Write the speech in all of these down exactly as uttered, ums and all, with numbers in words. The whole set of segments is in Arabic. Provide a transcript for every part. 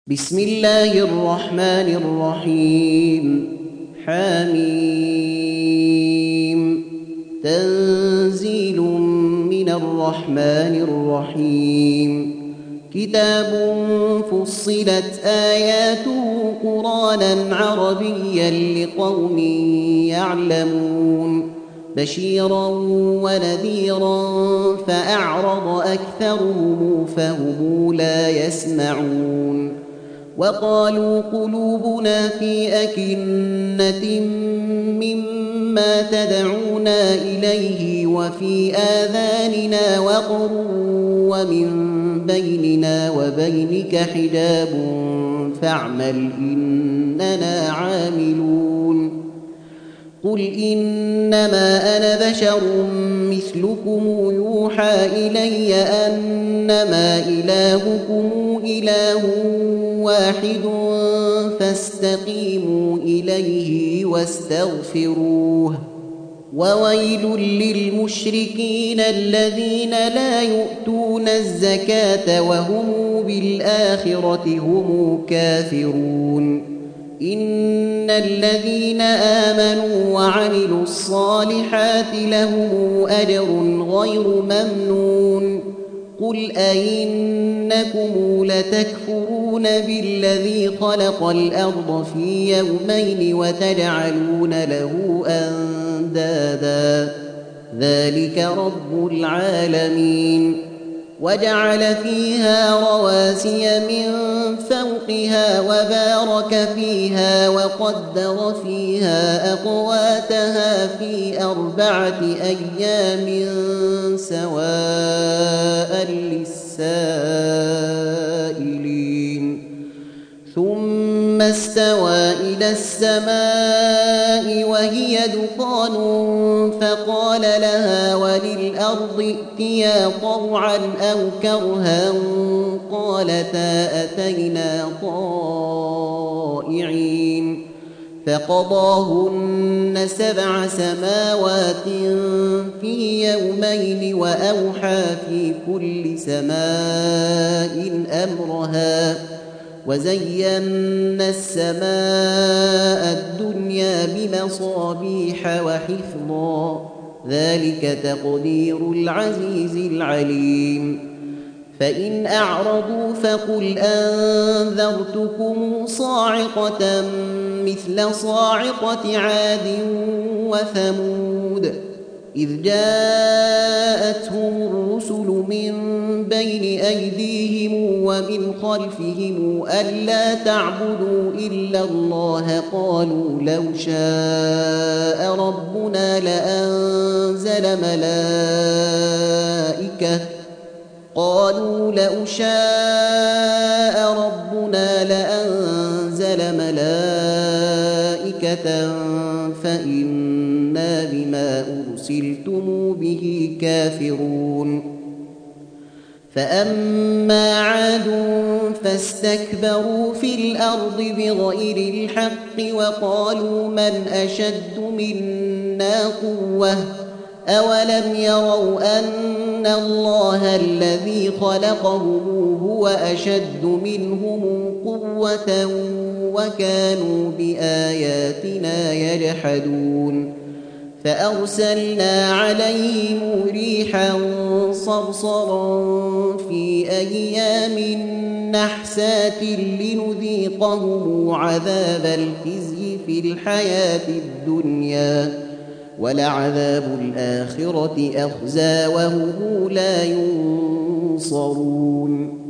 بسم الله الرحمن الرحيم حميم تنزيل من الرحمن الرحيم كتاب فصلت آياته قرآنا عربيا لقوم يعلمون بشيرا ونذيرا فأعرض أكثرهم فهم لا يسمعون وقالوا قلوبنا في أكنة مما تدعونا إليه وفي آذاننا وقر ومن بيننا وبينك حجاب فاعمل إننا عاملون قل إنما أنا بشر مثلكم يوحى إلي أنما إلهكم إله واحد فاستقيموا إليه واستغفروه وويل للمشركين الذين لا يؤتون الزكاة وهم بالآخرة هم كافرون إن الذين آمنوا وعملوا الصالحات لهم أجر غير ممنون قل أئنكم لتكفرون بالذي خلق الأرض في يومين وتجعلون له أندادا ذلك رب العالمين وجعل فيها رواسي من فوقها وبارك فيها وقدر فيها أقواتها في أربعة أيام سواء للسائلين ثم استوى إلى السماء وهي دخان فقال لها وللأرض ائتيا طوعا أو كرها قالتا أتينا طائعين فقضاهن سبع سماوات في يومين وأوحى في كل سماء أمرها وزينا السماء الدنيا بمصابيح وحفظا ذلك تقدير العزيز العليم فإن أعرضوا فقل أنذرتكم صاعقة مثل صاعقة عاد وثمود إذ جاءتهم الرسل من بين أيديهم ومن خلفهم ألا تعبدوا إلا الله قالوا لو شاء ربنا لأنزل ملائكة قالوا لو شاء ربنا لأنزل ملائكة فإنا بما أرسلتم به كافرون فأما عاد فاستكبروا في الأرض بغير الحق وقالوا من أشد منا قوة أولم يروا أن الله الذي خلقهم هو أشد منهم قوة وكانوا بآياتنا يجحدون فأرسلنا عليهم ريحا صرصرا في أيام نحسات لنذيقهم عذاب الخزي في الحياة الدنيا ولعذاب الآخرة أخزى وهم لا ينصرون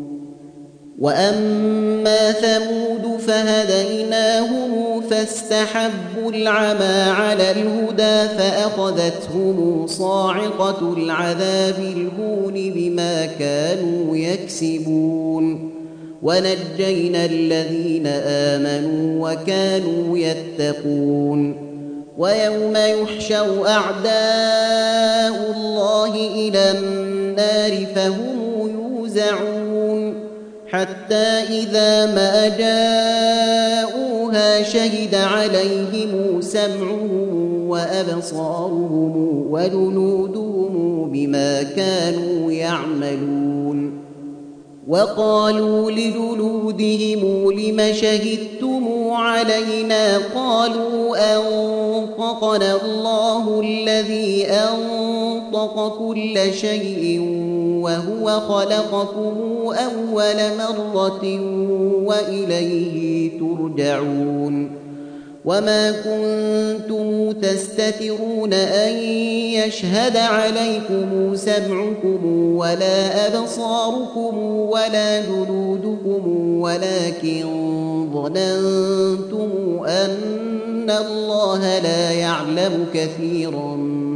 وأما ثمود فهديناهم فاستحبوا العمى على الهدى فأخذتهم صاعقة العذاب الهون بما كانوا يكسبون ونجينا الذين آمنوا وكانوا يتقون ويوم يحشر أعداء الله إلى النار فهم يوزعون حتى إذا ما جاءوها شهد عليهم سمعهم وأبصارهم وجلودهم بما كانوا يعملون وقالوا لجلودهم لم شهدتم علينا قالوا أنطقنا الله الذي أنطق كل شيء وهو خلقكم أول مرة وإليه ترجعون وما كنتم تستترون أن يشهد عليكم سمعكم ولا أبصاركم ولا جلودكم ولكن ظننتم أن الله لا يعلم كثيرا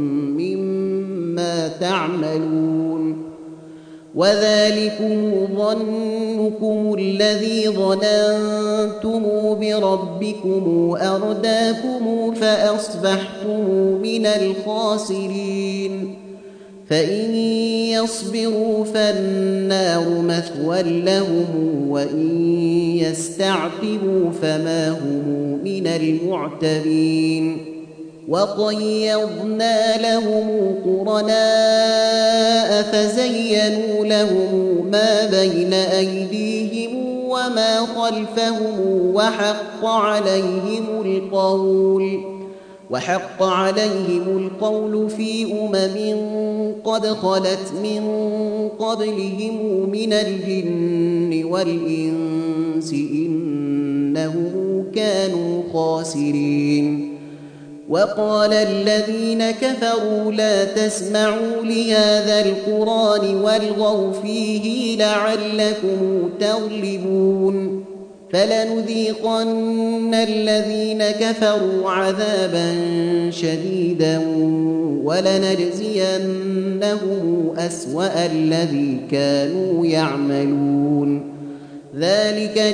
مما تعملون وذلكم ظنكم الذي ظننتم بربكم أرداكم فأصبحتم من الخاسرين فإن يصبروا فالنار مثوى لهم وإن يستعتبوا فما هم من المعتبين وقيضنا لهم قرناء فزينوا لهم ما بين أيديهم وما خلفهم وحق عليهم القول وحق عليهم القول في أمم قد خلت من قبلهم من الجن والإنس إنهم كانوا خاسرين وقال الذين كفروا لا تسمعوا لهذا القرآن والغوا فيه لعلكم تغلبون فلنذيقن الذين كفروا عذابا شديدا ولنجزينهم أسوأ الذي كانوا يعملون ذلك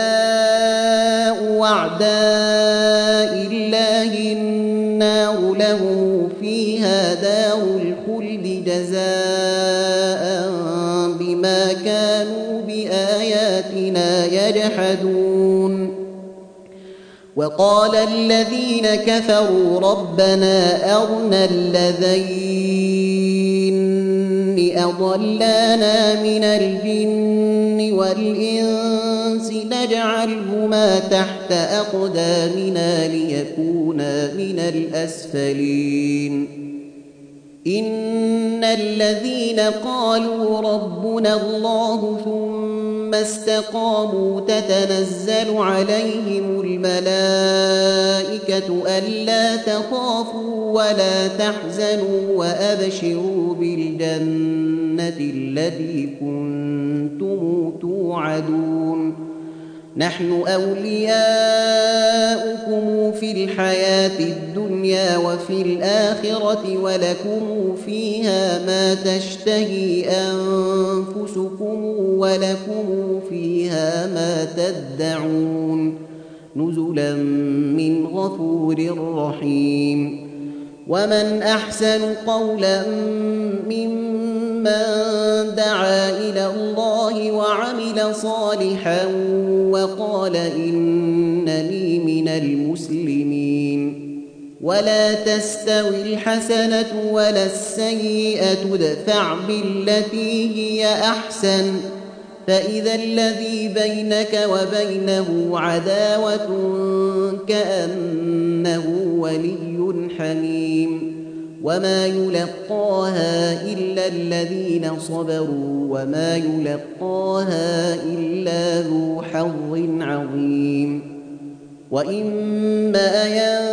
جزاء أعداء الله النار لهم فيها دار الخلد جزاء بما كانوا بآياتنا يجحدون وقال الذين كفروا ربنا أرنا الذين أضلانا من الجن والإنس نجعلهما تحت أقدامنا ليكونا من الأسفلين إن الذين قالوا ربنا الله ثم استقاموا تتنزل عليهم الملائكة ألا تخافوا ولا تحزنوا وأبشروا بالجنة التي كنتم توعدون نحن أولياؤكم في الحياة الدنيا وفي الآخرة ولكم فيها ما تشتهي أنفسكم ولكم فيها ما تدعون نزلا من غفور رحيم ومن أحسن قولا ممن دعا إلى الله وعمل صالحا وقال إنني من المسلمين ولا تستوي الحسنة ولا السيئة ادفع بالتي هي أحسن فإذا الذي بينك وبينه عداوة كأنه ولي حميم وما يلقاها إلا الذين صبروا وما يلقاها إلا ذو حظ عظيم وإما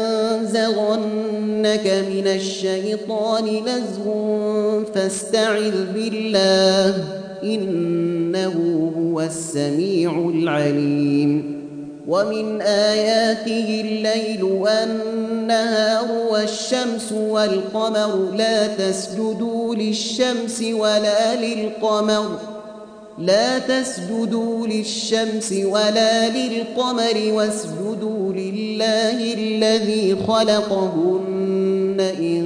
ينزغنك من الشيطان نزغ فاستعذ بالله إنه هو السميع العليم ومن آياته الليل والنهار والشمس والقمر لا تسجدوا للشمس ولا للقمر لا تسجدوا للشمس ولا للقمر واسجدوا لله الذي خلقهن إن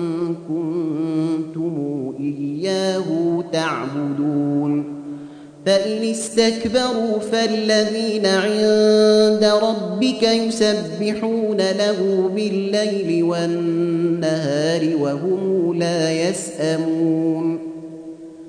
كنتم إياه تعبدون فإن استكبروا فالذين عند ربك يسبحون له بالليل والنهار وهم لا يسأمون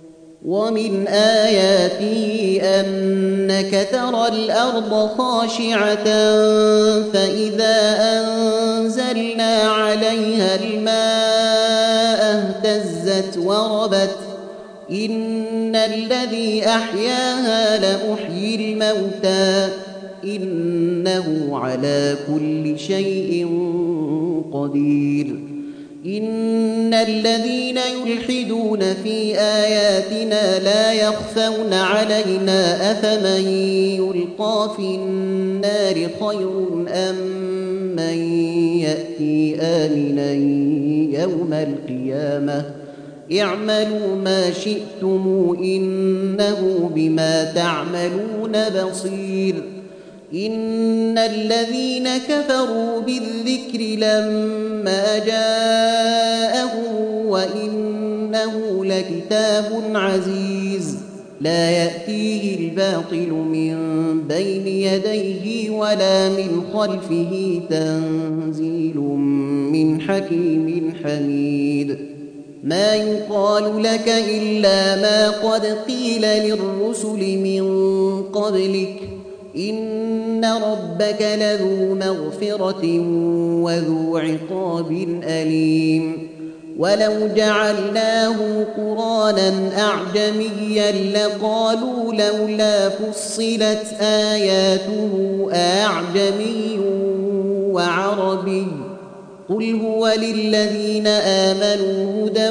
ومن آياته أنك ترى الأرض خاشعة فإذا أنزلنا عليها الماء اهتزت وربت إن الذي أحياها لمحيي الموتى إنه على كل شيء قدير إن الذين يلحدون في آياتنا لا يخفون علينا أفمن يلقى في النار خير أم من يأتي آمنا يوم القيامة اعملوا ما شئتم إنه بما تعملون بصير إن الذين كفروا بالذكر لما جاءهم وإنه لكتاب عزيز لا يأتيه الباطل من بين يديه ولا من خلفه تنزيل من حكيم حميد ما يقال لك إلا ما قد قيل للرسل من قبلك إن ربك لذو مغفرة وذو عقاب أليم ولو جعلناه قرآنا أعجميا لقالوا لولا فصلت آياته أعجمي وعربي قل هو للذين آمنوا هدى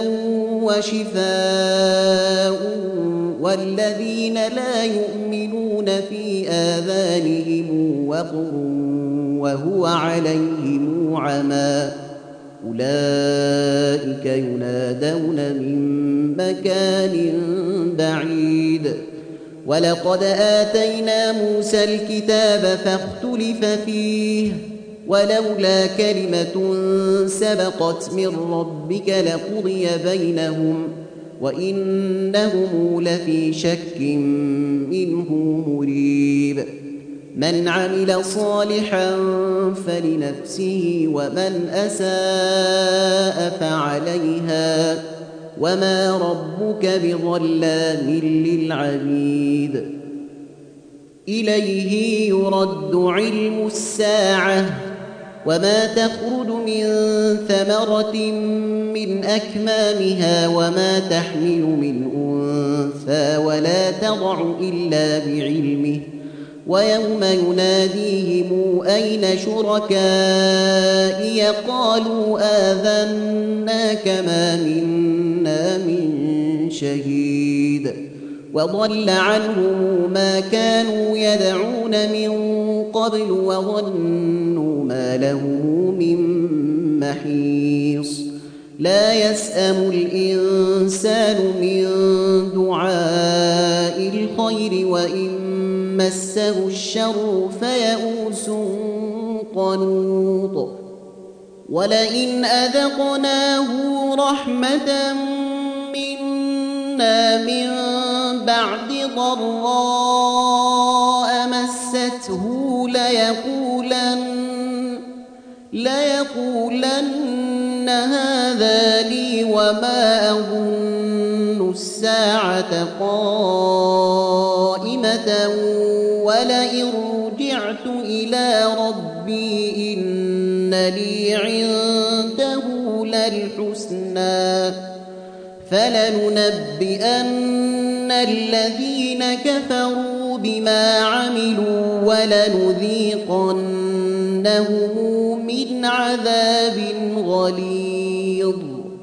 وشفاء والذين لا يؤمنون في آذانهم وقر وهو عليهم عمى أولئك ينادون من مكان بعيد ولقد آتينا موسى الكتاب فاختلف فيه ولولا كلمة سبقت من ربك لقضي بينهم وإنهم لفي شك منه مريب من عمل صالحا فلنفسه ومن أساء فعليها وما ربك بظلام للعبيد إليه يرد علم الساعة وما تخرج من ثمرة من أكمامها وما تحمل من أنثى ولا تضع إلا بعلمه ويوم يناديهم أين شركائي قالوا آذناك ما منا من شهيد وضل عنهم ما كانوا يدعون من قبل وظنوا ما لهم من محيص لا يسأم الإنسان من دعاء الخير وإن مسه الشر فيئوس قنوط ولئن أذقناه رحمة منا من بعد ضراء مسته ليقولن ليقولن هذا لي وما أظن الساعة قائمة ولئن رجعت إلى ربي إن لي عنده للحسنى فلننبئن الذين كفروا بما عملوا ولنذيقنهم من عذاب غليظ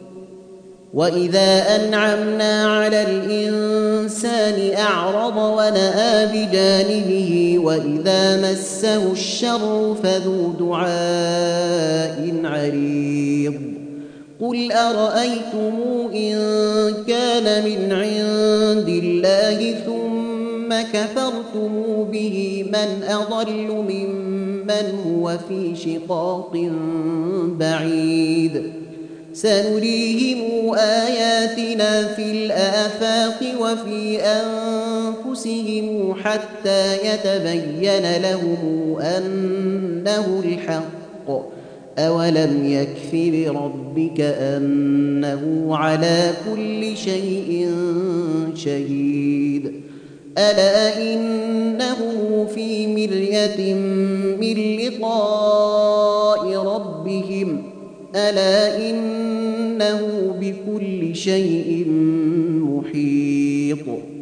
وإذا أنعمنا على الإنسان أعرض ونأى بجانبه وإذا مسه الشر فذو دعاء عريض قل أرأيتم إن كان من عند الله ثم كفرتم به من أضل ممن هو في شقاق بعيد سنريهم آياتنا في الآفاق وفي أنفسهم حتى يتبين لهم أنه الحق أولم يكف بربك أنه على كل شيء شهيد ألا إنه في مرية من لقاء ربهم ألا إنه بكل شيء محيط